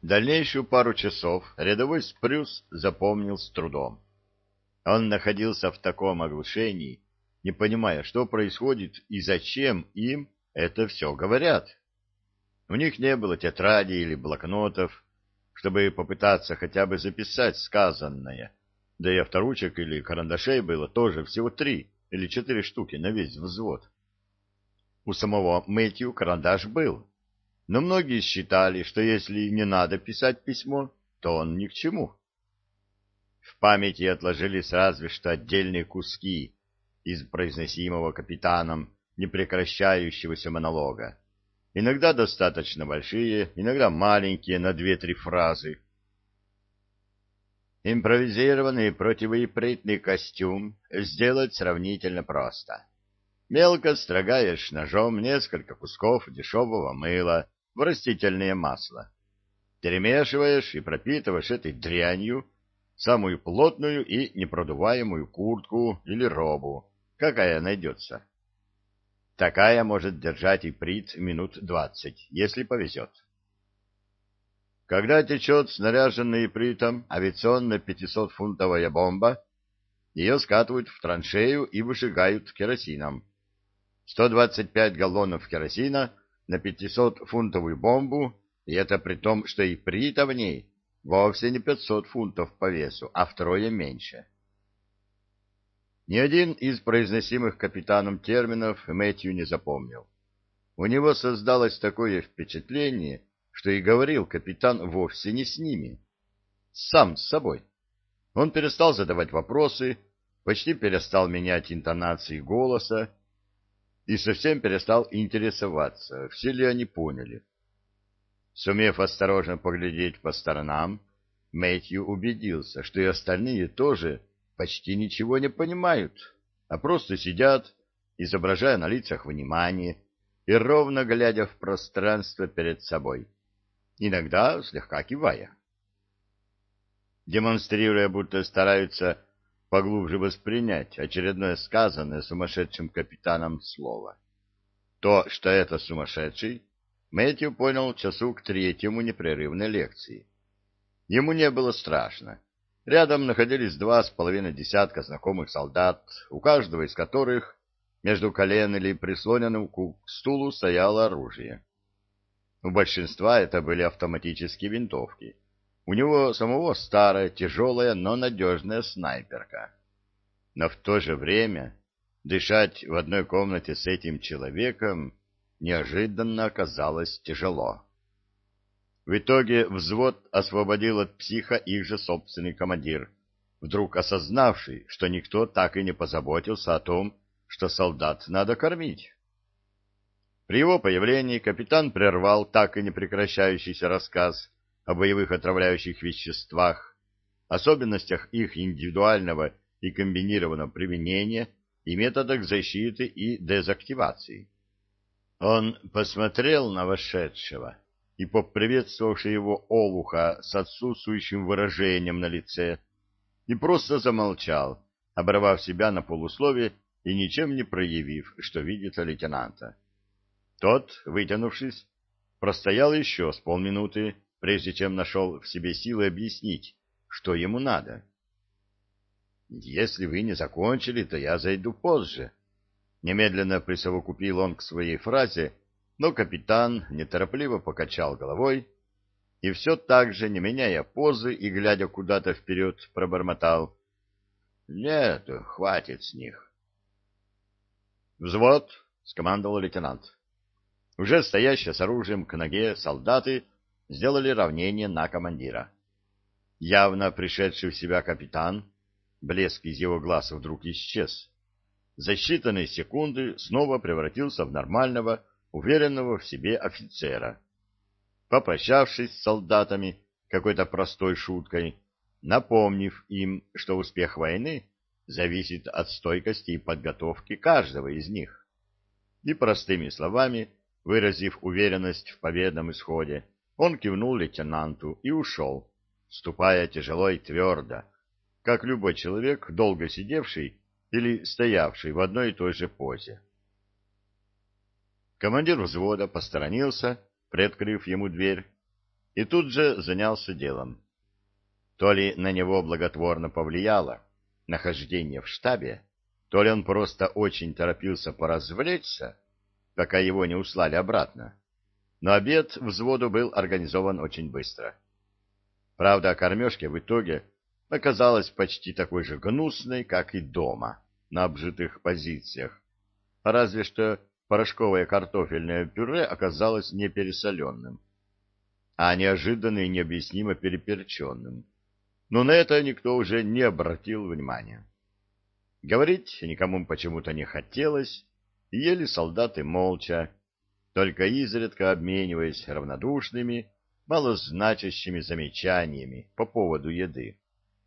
Дальнейшую пару часов рядовой Спрюс запомнил с трудом. Он находился в таком оглушении, не понимая, что происходит и зачем им это все говорят. У них не было тетради или блокнотов, чтобы попытаться хотя бы записать сказанное, да и авторучек или карандашей было тоже всего 3 или 4 штуки на весь взвод. У самого Мэтью карандаш был, но многие считали, что если не надо писать письмо, то он ни к чему. В памяти отложились разве что отдельные куски из произносимого капитаном непрекращающегося монолога. Иногда достаточно большие, иногда маленькие на 2-3 фразы. Импровизированный противоипритный костюм сделать сравнительно просто. Мелко строгаешь ножом несколько кусков дешевого мыла в растительное масло. Перемешиваешь и пропитываешь этой дрянью самую плотную и непродуваемую куртку или робу, какая найдется. Такая может держать иприт минут 20, если повезет. Когда течет снаряженная ипритом авиационная 500-фунтовая бомба, ее скатывают в траншею и выжигают керосином. 125 галлонов керосина на 500-фунтовую бомбу, и это при том, что иприта в ней вовсе не 500 фунтов по весу, а втрое меньше. Ни один из произносимых капитаном терминов Мэтью не запомнил. У него создалось такое впечатление, что и говорил капитан вовсе не с ними, сам с собой. Он перестал задавать вопросы, почти перестал менять интонации голоса и совсем перестал интересоваться, все ли они поняли. Сумев осторожно поглядеть по сторонам, Мэтью убедился, что и остальные тоже почти ничего не понимают, а просто сидят, изображая на лицах внимание и ровно глядя в пространство перед собой, иногда слегка кивая. Демонстрируя, будто стараются поглубже воспринять очередное сказанное сумасшедшим капитаном слово. То, что это сумасшедший, Мэтью понял часу к 3-му непрерывной лекции. Ему не было страшно. Рядом находились 2,5 десятка знакомых солдат, у каждого из которых между колен или прислоненным к стулу стояло оружие. У большинства это были автоматические винтовки. У него самого старая, тяжелая, но надежная снайперка. Но в то же время дышать в одной комнате с этим человеком неожиданно оказалось тяжело. В итоге взвод освободил от психа их же собственный командир, вдруг осознавший, что никто так и не позаботился о том, что солдат надо кормить. При его появлении капитан прервал так и не прекращающийся рассказ о боевых отравляющих веществах, особенностях их индивидуального и комбинированного применения и методах защиты и дезактивации. Он посмотрел на вошедшего и поприветствовавший его олуха с отсутствующим выражением на лице и просто замолчал, оборвав себя на полуслове и ничем не проявив, что видит лейтенанта. Тот, вытянувшись, простоял еще с полминуты, прежде чем нашел в себе силы объяснить, что ему надо. «Если вы не закончили, то я зайду позже». Немедленно присовокупил он к своей фразе, но капитан неторопливо покачал головой и все так же, не меняя позы и глядя куда-то вперед, пробормотал: «Нет, хватит с них». «Взвод!» — скомандовал лейтенант. Уже стоящие с оружием к ноге солдаты сделали равнение на командира. Явно пришедший в себя капитан, блеск из его глаз вдруг исчез. За считанные секунды снова превратился в нормального, уверенного в себе офицера. Попрощавшись с солдатами какой-то простой шуткой, напомнив им, что успех войны зависит от стойкости и подготовки каждого из них, и простыми словами, выразив уверенность в победном исходе, он кивнул лейтенанту и ушел, ступая тяжело и твердо, как любой человек, долго сидевший или стоявший в одной и той же позе. Командир взвода посторонился, приоткрыв ему дверь, и тут же занялся делом. То ли на него благотворно повлияло нахождение в штабе, то ли он просто очень торопился поразвлечься, пока его не услали обратно. Но обед взводу был организован очень быстро. Правда, кормежка в итоге оказалась почти такой же гнусной, как и дома, на обжитых позициях, разве что порошковое картофельное пюре оказалось не пересоленным, а неожиданно и необъяснимо переперченным. Но на это никто уже не обратил внимания. Говорить никому почему-то не хотелось, и ели солдаты молча, только изредка обмениваясь равнодушными, малозначащими замечаниями по поводу еды.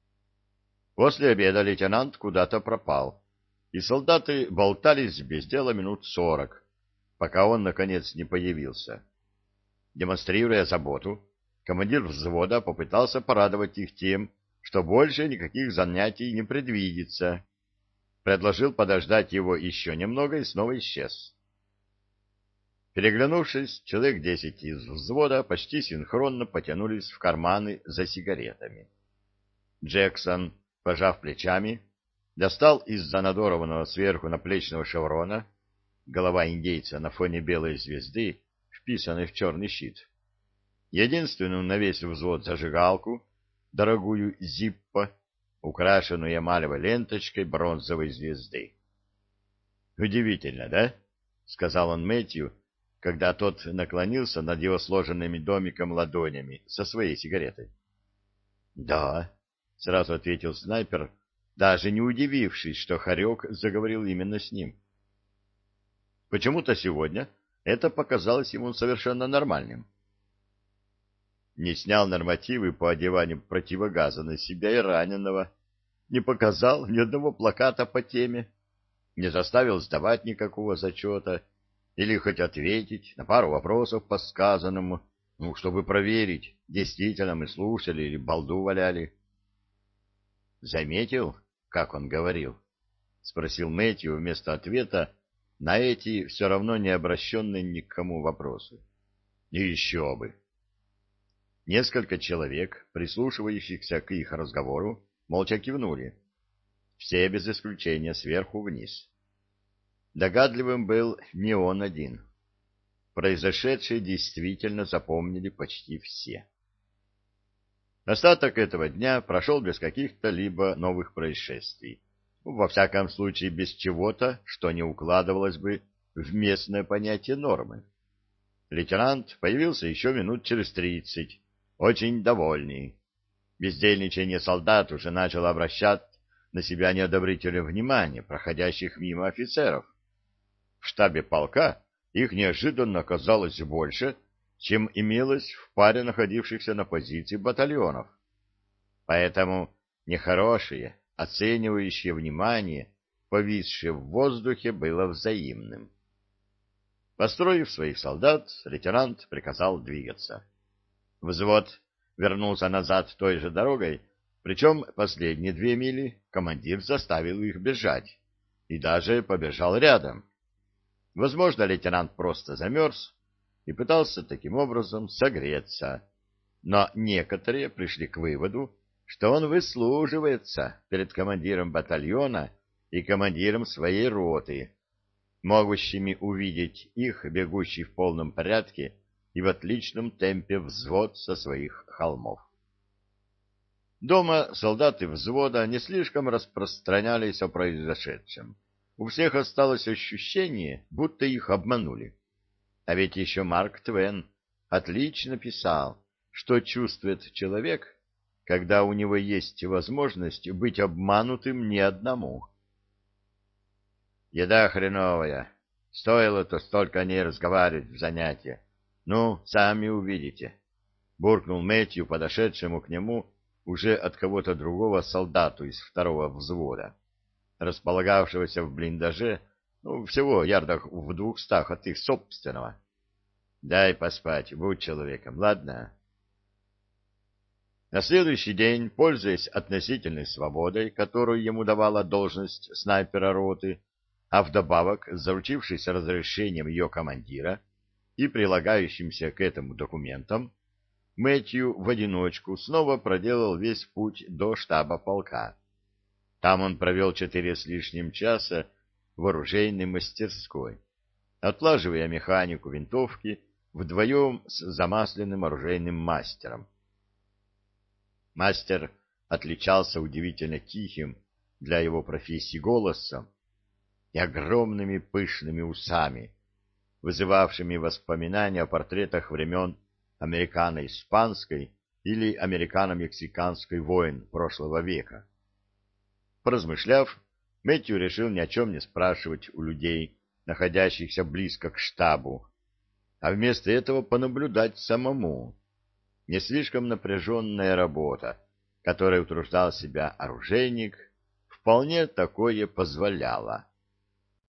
После обеда лейтенант куда-то пропал, и солдаты болтались без дела минут 40, пока он, наконец, не появился. Демонстрируя заботу, командир взвода попытался порадовать их тем, что больше никаких занятий не предвидится. Предложил подождать его еще немного и снова исчез. Переглянувшись, человек 10 из взвода почти синхронно потянулись в карманы за сигаретами. Джексон, пожав плечами, достал из-за надорванного сверху наплечного шеврона, голова индейца на фоне белой звезды, вписанной в черный щит, единственную на весь взвод зажигалку, дорогую Зиппо, украшенную эмалевой ленточкой бронзовой звезды. «Удивительно, да?» — сказал он Мэтью, когда тот наклонился над его сложенными домиком ладонями со своей сигаретой. «Да», — сразу ответил снайпер, даже не удивившись, что Хорек заговорил именно с ним. Почему-то сегодня это показалось ему совершенно нормальным. Не снял нормативы по одеванию противогаза на себя и раненого, не показал ни одного плаката по теме, не заставил сдавать никакого зачета или хоть ответить на пару вопросов по сказанному, чтобы проверить, действительно мы слушали или балду валяли. «Заметил, как он говорил?» — спросил Мэтью вместо ответа на эти все равно не обращенные ни к кому вопросы. И еще бы! Несколько человек, прислушивающихся к их разговору, молча кивнули. Все без исключения сверху вниз. Догадливым был не он один. Произошедшее действительно запомнили почти все. Остаток этого дня прошел без каких-то либо новых происшествий. Во всяком случае, без чего-то, что не укладывалось бы в местное понятие нормы. Лейтенант появился еще минут через 30, очень довольный. Бездельничание солдат уже начало обращать на себя неодобрительное внимание проходящих мимо офицеров. В штабе полка их неожиданно оказалось больше, чем имелось в паре находившихся на позиции батальонов. Поэтому нехорошее, оценивающее внимание, повисшее в воздухе, было взаимным. Построив своих солдат, лейтенант приказал двигаться. Взвод вернулся назад той же дорогой, причем последние 2 мили командир заставил их бежать и даже побежал рядом. Возможно, лейтенант просто замерз и пытался таким образом согреться, но некоторые пришли к выводу, что он выслуживается перед командиром батальона и командиром своей роты, могущими увидеть их, бегущий в полном порядке и в отличном темпе взвод со своих холмов. Дома солдаты взвода не слишком распространялись о произошедшем. У всех осталось ощущение, будто их обманули. А ведь еще Марк Твен отлично писал, что чувствует человек, когда у него есть возможность быть обманутым не одному. «Еда хреновая. Стоило-то столько о ней разговаривать в занятия. Ну, сами увидите», — буркнул Мэтью, подошедшему к нему уже от кого-то другого солдату из 2-го взвода, располагавшегося в блиндаже, всего ярдах в 200 от их собственного. «Дай поспать, будь человеком, ладно?» На следующий день, пользуясь относительной свободой, которую ему давала должность снайпера роты, а вдобавок заручившись разрешением ее командира и прилагающимся к этому документом, Мэтью в одиночку снова проделал весь путь до штаба полка. Там он провел 4 с лишним часа в оружейной мастерской, отлаживая механику винтовки вдвоем с замасленным оружейным мастером. Мастер отличался удивительно тихим для его профессии голосом и огромными пышными усами, вызывавшими воспоминания о портретах времен американо-испанской или американо-мексиканской войн прошлого века. Поразмышляв, Мэтью решил ни о чем не спрашивать у людей, находящихся близко к штабу, а вместо этого понаблюдать самому. Не слишком напряженная работа, которой утруждал себя оружейник, вполне такое позволяла.